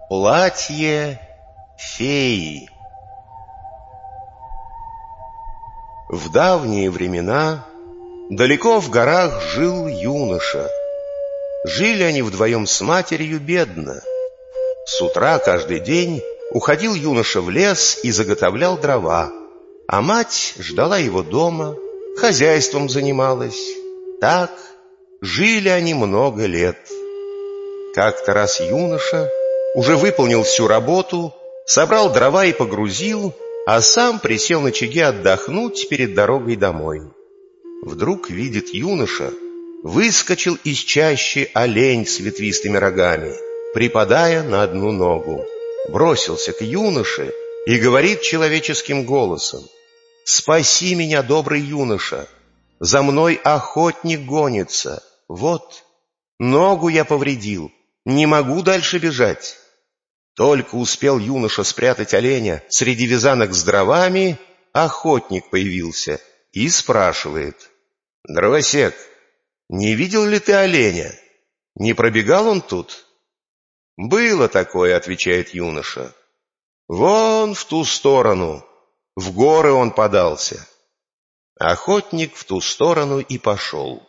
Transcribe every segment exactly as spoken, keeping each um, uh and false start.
Платье феи. В давние времена далеко в горах жил юноша. Жили они вдвоем с матерью бедно. С утра каждый день уходил юноша в лес и заготовлял дрова, а мать ждала его дома, хозяйством занималась. Так жили они много лет. Как-то раз юноша уже выполнил всю работу, собрал дрова и погрузил, а сам присел на очаге отдохнуть перед дорогой домой. Вдруг видит юноша, выскочил из чащи олень с ветвистыми рогами, припадая на одну ногу. Бросился к юноше и говорит человеческим голосом: «Спаси меня, добрый юноша, за мной охотник гонится. Вот, ногу я повредил, не могу дальше бежать». Только успел юноша спрятать оленя среди вязанок с дровами, охотник появился и спрашивает: «Дровосек, не видел ли ты оленя? Не пробегал он тут?» «Было такое», — отвечает юноша. «Вон в ту сторону, в горы он подался». Охотник в ту сторону и пошел.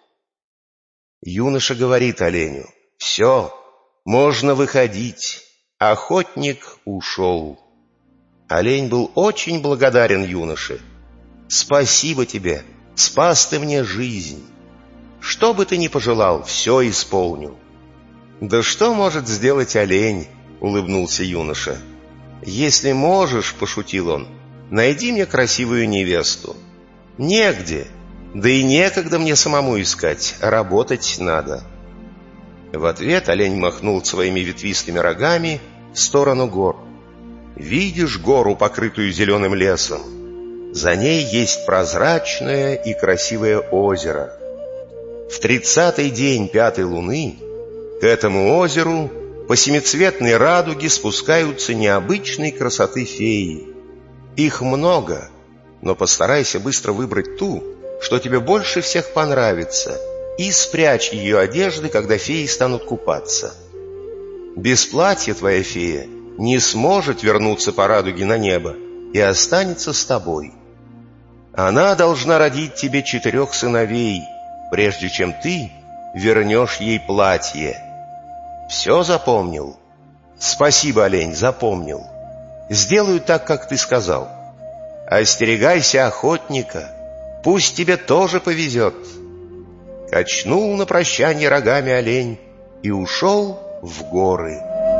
Юноша говорит оленю: «Все, можно выходить». Охотник ушел. Олень был очень благодарен юноше. «Спасибо тебе, спас ты мне жизнь. Что бы ты ни пожелал, все исполню». «Да что может сделать олень?» — улыбнулся юноша. «Если можешь, — пошутил он, — найди мне красивую невесту». «Негде, да и некогда мне самому искать, работать надо». В ответ олень махнул своими ветвистыми рогами в сторону гор. «Видишь гору, покрытую зеленым лесом? За ней есть прозрачное и красивое озеро. В тридцатый день пятой луны к этому озеру по семицветной радуге спускаются необычной красоты феи. Их много, но постарайся быстро выбрать ту, что тебе больше всех понравится, и спрячь ее одежды, когда феи станут купаться. Без платья твоя фея не сможет вернуться по радуге на небо и останется с тобой. Она должна родить тебе четырех сыновей, прежде чем ты вернешь ей платье. Все запомнил?» «Спасибо, олень, запомнил. Сделаю так, как ты сказал. Остерегайся охотника, пусть тебе тоже повезет». Качнул на прощанье рогами олень и ушел в горы.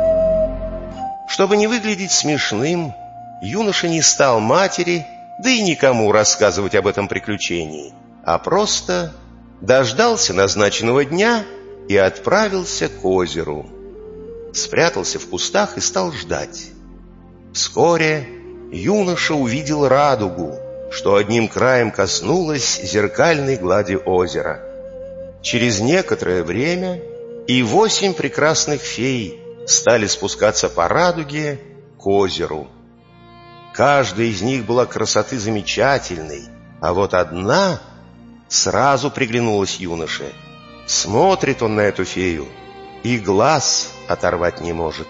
Чтобы не выглядеть смешным, юноша не стал матери, да и никому рассказывать об этом приключении, а просто дождался назначенного дня и отправился к озеру. Спрятался в кустах и стал ждать. Вскоре юноша увидел радугу, что одним краем коснулась зеркальной глади озера. Через некоторое время и восемь прекрасных фей стали спускаться по радуге к озеру. Каждая из них была красоты замечательной, а вот одна сразу приглянулась юноше. Смотрит он на эту фею и глаз оторвать не может.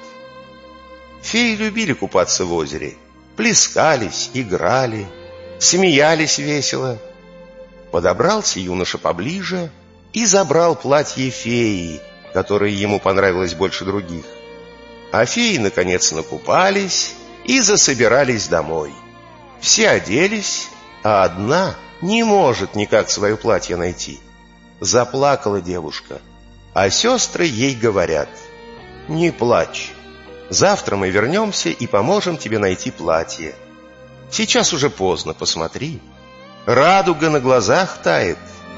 Феи любили купаться в озере, плескались, играли, смеялись весело. Подобрался юноша поближе и забрал платье феи, которое ему понравилось больше других. А феи, наконец, накупались и засобирались домой. Все оделись, а одна не может никак свое платье найти. Заплакала девушка, а сестры ей говорят: «Не плачь, завтра мы вернемся и поможем тебе найти платье. Сейчас уже поздно, посмотри, радуга на глазах тает».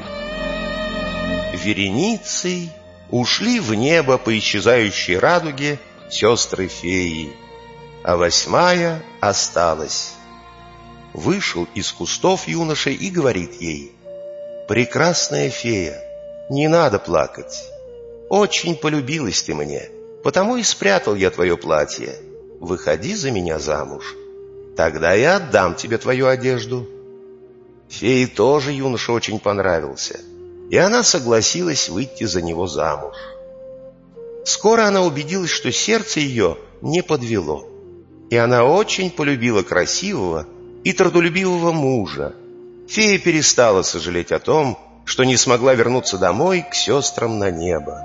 Вереницей ушли в небо по исчезающей радуге сестры-феи, а восьмая осталась. Вышел из кустов юноша и говорит ей: «Прекрасная фея, не надо плакать. Очень полюбилась ты мне, потому и спрятал я твое платье. Выходи за меня замуж, тогда я отдам тебе твою одежду». Фее тоже юноша очень понравился, и она согласилась выйти за него замуж. Скоро она убедилась, что сердце ее не подвело, и она очень полюбила красивого и трудолюбивого мужа. Фея перестала сожалеть о том, что не смогла вернуться домой к сестрам на небо.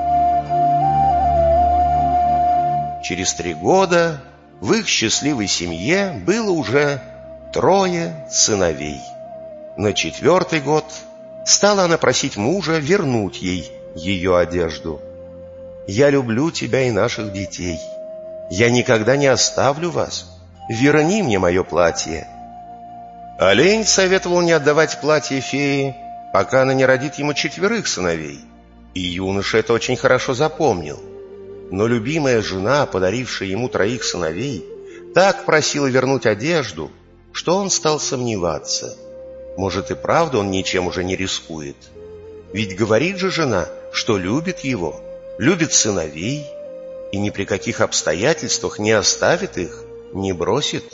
Через три года в их счастливой семье было уже трое сыновей. На четвертый год стала она просить мужа вернуть ей ее одежду. «Я люблю тебя и наших детей. Я никогда не оставлю вас. Верни мне мое платье». Олень советовал не отдавать платье фее, пока она не родит ему четверых сыновей, и юноша это очень хорошо запомнил. Но любимая жена, подарившая ему троих сыновей, так просила вернуть одежду, что он стал сомневаться. Может, и правда он ничем уже не рискует? Ведь говорит же жена, что любит его, любит сыновей, и ни при каких обстоятельствах не оставит их, не бросит.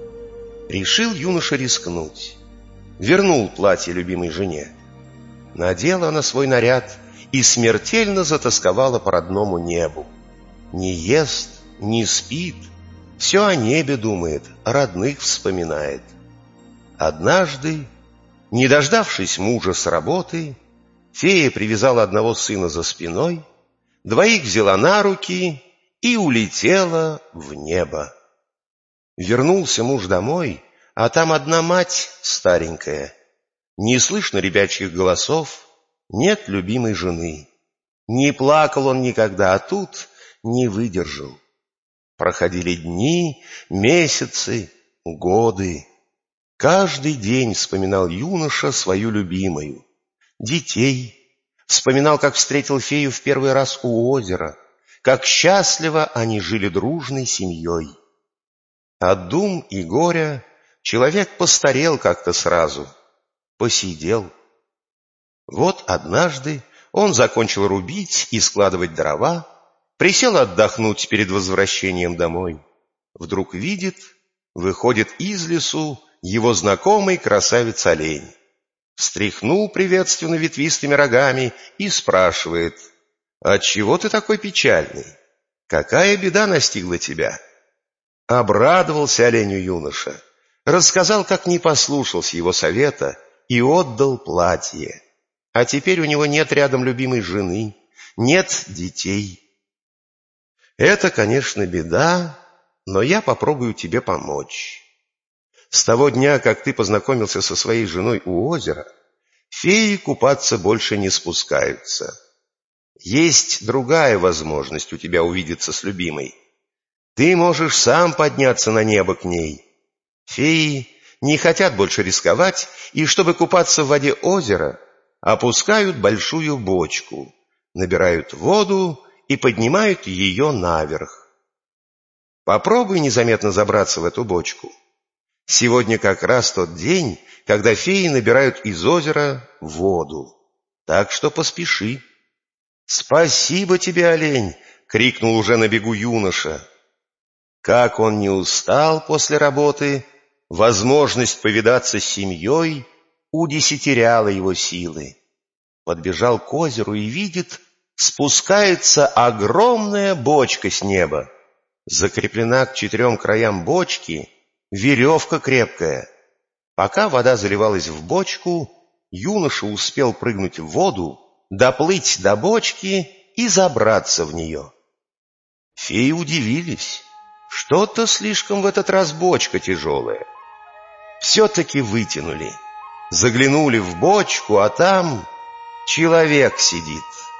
Решил юноша рискнуть. Вернул платье любимой жене. Надела она свой наряд и смертельно затосковала по родному небу. Не ест, не спит, все о небе думает, о родных вспоминает. Однажды, не дождавшись мужа с работы, фея привязала одного сына за спиной, двоих взяла на руки и улетела в небо. Вернулся муж домой, а там одна мать старенькая. Не слышно ребячьих голосов, нет любимой жены. Не плакал он никогда, а тут не выдержал. Проходили дни, месяцы, годы. Каждый день вспоминал юноша свою любимую, детей. Вспоминал, как встретил фею в первый раз у озера, как счастливо они жили дружной семьей. От дум и горя человек постарел как-то сразу, посидел. Вот однажды он закончил рубить и складывать дрова, присел отдохнуть перед возвращением домой. Вдруг видит, выходит из лесу его знакомый красавец-олень. Встряхнул приветственно ветвистыми рогами и спрашивает: «Отчего ты такой печальный? Какая беда настигла тебя?» Обрадовался оленю юноша, рассказал, как не послушался его совета и отдал платье. А теперь у него нет рядом любимой жены, нет детей. Это, конечно, беда, но я попробую тебе помочь. С того дня, как ты познакомился со своей женой у озера, феи купаться больше не спускаются. Есть другая возможность у тебя увидеться с любимой. Ты можешь сам подняться на небо к ней. Феи не хотят больше рисковать, и чтобы купаться в воде озера, опускают большую бочку, набирают воду и поднимают ее наверх. Попробуй незаметно забраться в эту бочку. Сегодня как раз тот день, когда феи набирают из озера воду. Так что поспеши. «Спасибо тебе, олень!» — крикнул уже на бегу юноша. Как он не устал после работы, возможность повидаться с семьей удесятеряла его силы. Подбежал к озеру и видит, спускается огромная бочка с неба. Закреплена к четырем краям бочки веревка крепкая. Пока вода заливалась в бочку, юноша успел прыгнуть в воду, доплыть до бочки и забраться в нее. Феи удивились. Что-то слишком в этот раз бочка тяжелая. Все-таки вытянули. Заглянули в бочку, а там человек сидит.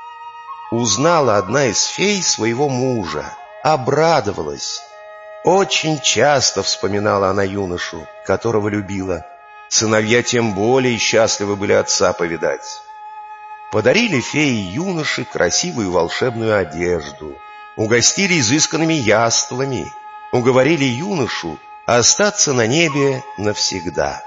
Узнала одна из фей своего мужа, обрадовалась. Очень часто вспоминала она юношу, которого любила. Сыновья тем более счастливы были отца повидать. Подарили феи юноше красивую волшебную одежду, угостили изысканными яствами, уговорили юношу остаться на небе навсегда.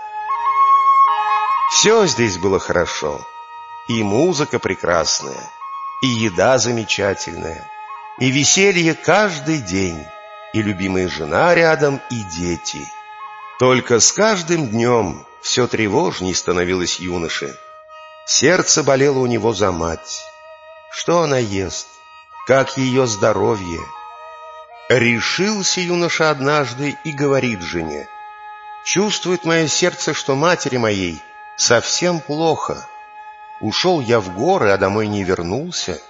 Все здесь было хорошо. И музыка прекрасная, и еда замечательная, и веселье каждый день, и любимая жена рядом, и дети. Только с каждым днем все тревожней становилось юноше. Сердце болело у него за мать. Что она ест? как ее здоровье. Решился юноша однажды и говорит жене: «Чувствует мое сердце, что матери моей совсем плохо. Ушел я в горы, а домой не вернулся.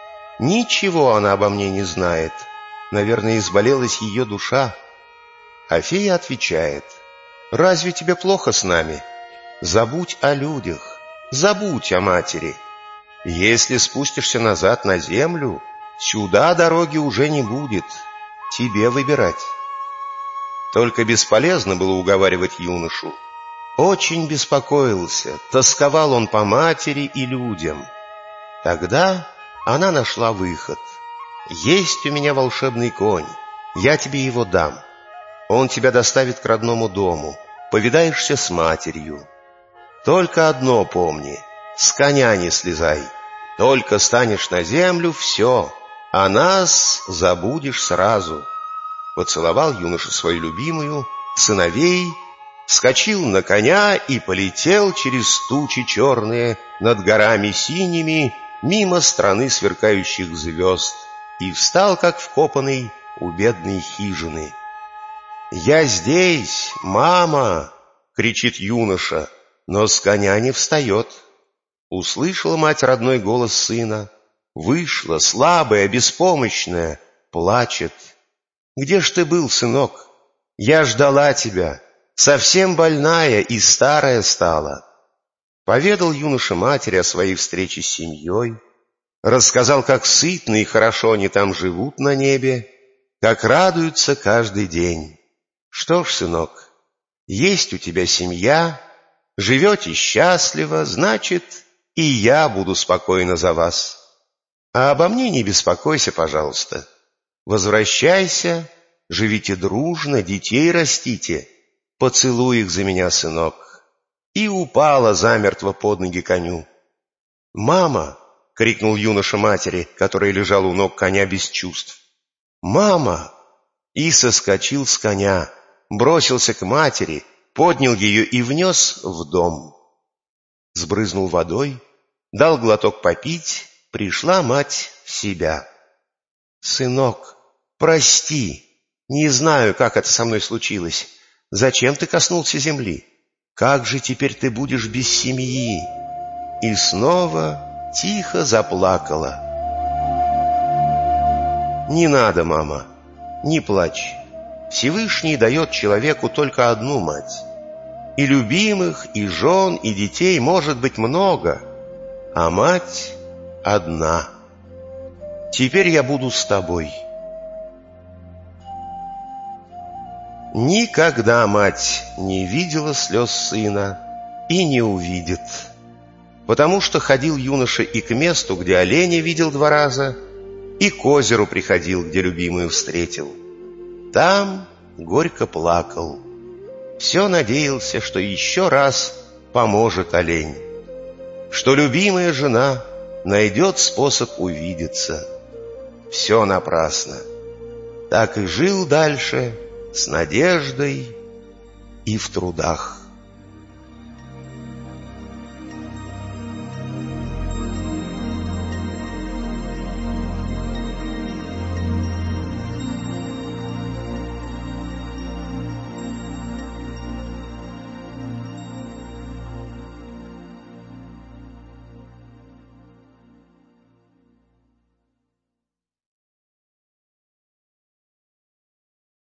Ничего она обо мне не знает. Наверное, изболелась ее душа». А фея отвечает: «Разве тебе плохо с нами? Забудь о людях, забудь о матери. Если спустишься назад на землю, сюда дороги уже не будет, тебе выбирать». Только бесполезно было уговаривать юношу. Очень беспокоился, тосковал он по матери и людям. Тогда она нашла выход. «Есть у меня волшебный конь, я тебе его дам. Он тебя доставит к родному дому, повидаешься с матерью. Только одно помни, с коня не слезай. Только станешь на землю — все, а нас забудешь сразу». Поцеловал юноша свою любимую, сыновей, вскочил на коня и полетел через тучи черные над горами синими, мимо страны сверкающих звезд, и встал, как вкопанный, у бедной хижины. «Я здесь, мама!» — кричит юноша, но с коня не встает. Услышала мать родной голос сына, вышла, слабая, беспомощная, плачет. «Где ж ты был, сынок? Я ждала тебя, совсем больная и старая стала». Поведал юноша матери о своей встрече с семьей, рассказал, как сытно и хорошо они там живут на небе, как радуются каждый день. «Что ж, сынок, есть у тебя семья, живете счастливо, значит, и я буду спокойна за вас. А обо мне не беспокойся, пожалуйста. Возвращайся, живите дружно, детей растите, поцелуй их за меня, сынок». И упала замертво под ноги коню. «Мама!» — крикнул юноша матери, которая лежала у ног коня без чувств. «Мама!» И соскочил с коня, бросился к матери, поднял ее и внес в дом. Сбрызнул водой, дал глоток попить, пришла мать в себя. «Сынок, прости, не знаю, как это со мной случилось. Зачем ты коснулся земли? Как же теперь ты будешь без семьи?» И снова тихо заплакала. «Не надо, мама, не плачь. Всевышний дает человеку только одну мать. И любимых, и жен, и детей может быть много, а мать одна. Теперь я буду с тобой». Никогда мать не видела слез сына и не увидит, потому что ходил юноша и к месту, где оленя видел два раза, и к озеру приходил, где любимую встретил. Там горько плакал, все надеялся, что еще раз поможет олень, что любимая жена найдет способ увидеться. Все напрасно. Так и жил дальше с надеждой и в трудах.